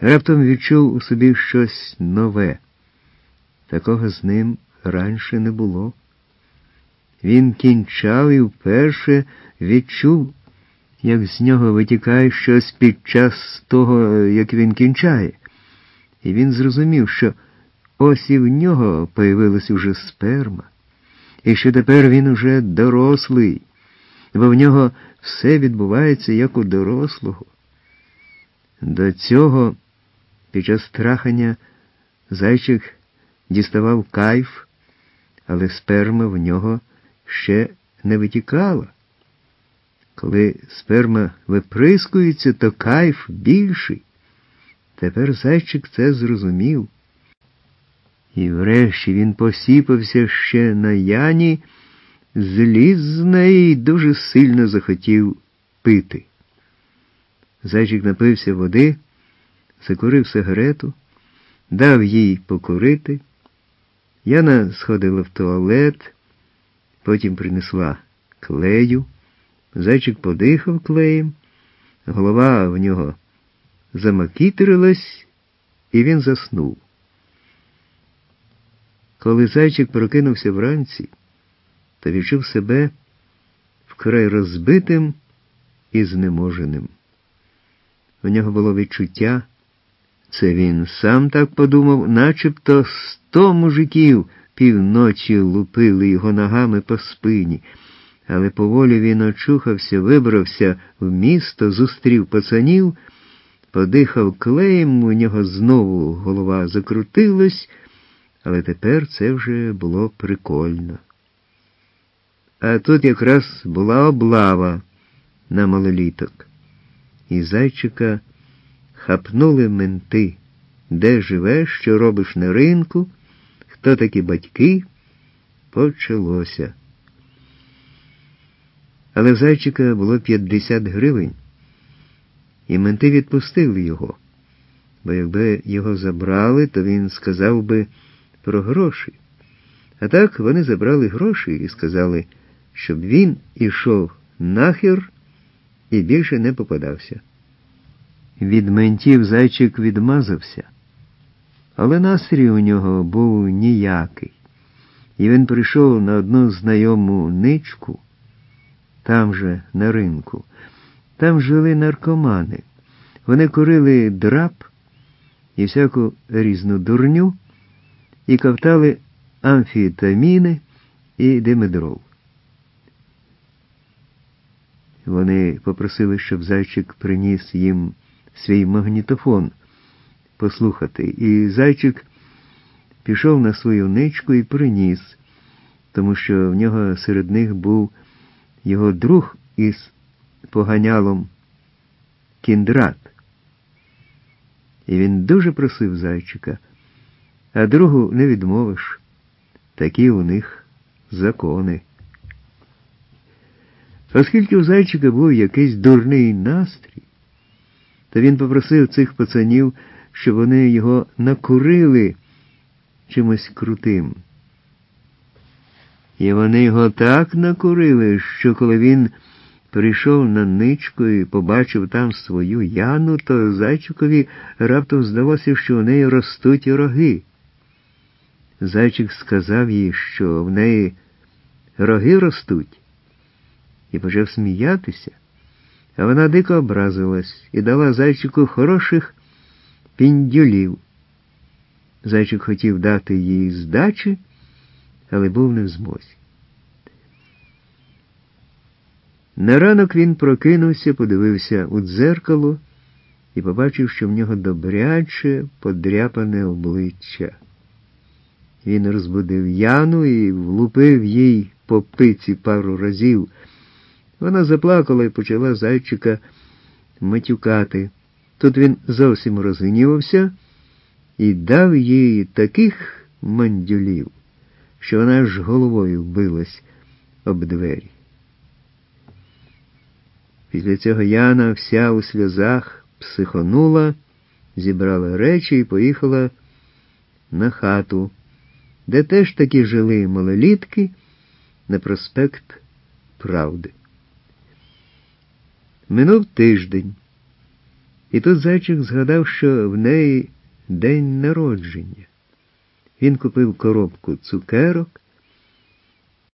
Раптом відчув у собі щось нове. Такого з ним раніше не було. Він кінчав і вперше відчув, як з нього витікає щось під час того, як він кінчає. І він зрозумів, що ось і в нього появилась уже сперма, і що тепер він уже дорослий, бо в нього все відбувається як у дорослого. До цього, під час трахання, зайчик діставав кайф, але сперма в нього ще не витікала. Коли сперма виприскується, то кайф більший. Тепер зайчик це зрозумів. І врешті він посіпався ще на Яні, зліз з неї і дуже сильно захотів пити. Зайчик напився води, закурив сигарету, дав їй покурити. Яна сходила в туалет, потім принесла клею. Зайчик подихав клеєм, голова в нього замакітрилась, і він заснув. Коли зайчик прокинувся вранці, то відчув себе вкрай розбитим і знеможеним. У нього було відчуття, це він сам так подумав, начебто 100 мужиків півночі лупили його ногами по спині. Але поволі він очухався, вибрався в місто, зустрів пацанів, подихав клеєм, у нього знову голова закрутилась, але тепер це вже було прикольно. А тут якраз була облава на малоліток. І зайчика хапнули менти. Де живеш, що робиш на ринку, хто такі батьки? Почалося. Але в зайчика було 50 гривень, і менти відпустили його, бо якби його забрали, то він сказав би про гроші. А так вони забрали гроші і сказали, щоб він ішов нахер і більше не попадався. Від ментів зайчик відмазався, але настрій у нього був ніякий, і він прийшов на одну знайому ничку, там же, на ринку. Там жили наркомани. Вони курили драп і всяку різну дурню, і ковтали амфетаміни і димедрол. Вони попросили, щоб зайчик приніс їм свій магнітофон послухати. І зайчик пішов на свою ничку і приніс, тому що в нього серед них був його друг із поганялом Кіндрат. І він дуже просив зайчика, а другу не відмовиш. Такі у них закони. Оскільки у зайчика був якийсь дурний настрій, то він попросив цих пацанів, щоб вони його накурили чимось крутим. І вони його так накурили, що коли він прийшов на ничку і побачив там свою Яну, то зайчикові раптом здалося, що у неї ростуть роги. Зайчик сказав їй, що в неї роги ростуть, і почав сміятися, а вона дико образилась і дала зайчику хороших піндюлів. Зайчик хотів дати їй здачі, але був не в змозі. На ранок він прокинувся, подивився у дзеркало і побачив, що в нього добряче подряпане обличчя. Він розбудив Яну і влупив їй по пиці пару разів. Вона заплакала і почала зайчика матюкати. Тут він зовсім розгнівався і дав їй таких мандюлів, що вона аж головою билась об двері. Після цього Яна вся у сльозах психонула, зібрала речі і поїхала на хату, де теж таки жили малолітки, на проспект Правди. Минув тиждень, І тут зайчик згадав, що в неї день народження. Він купив коробку цукерок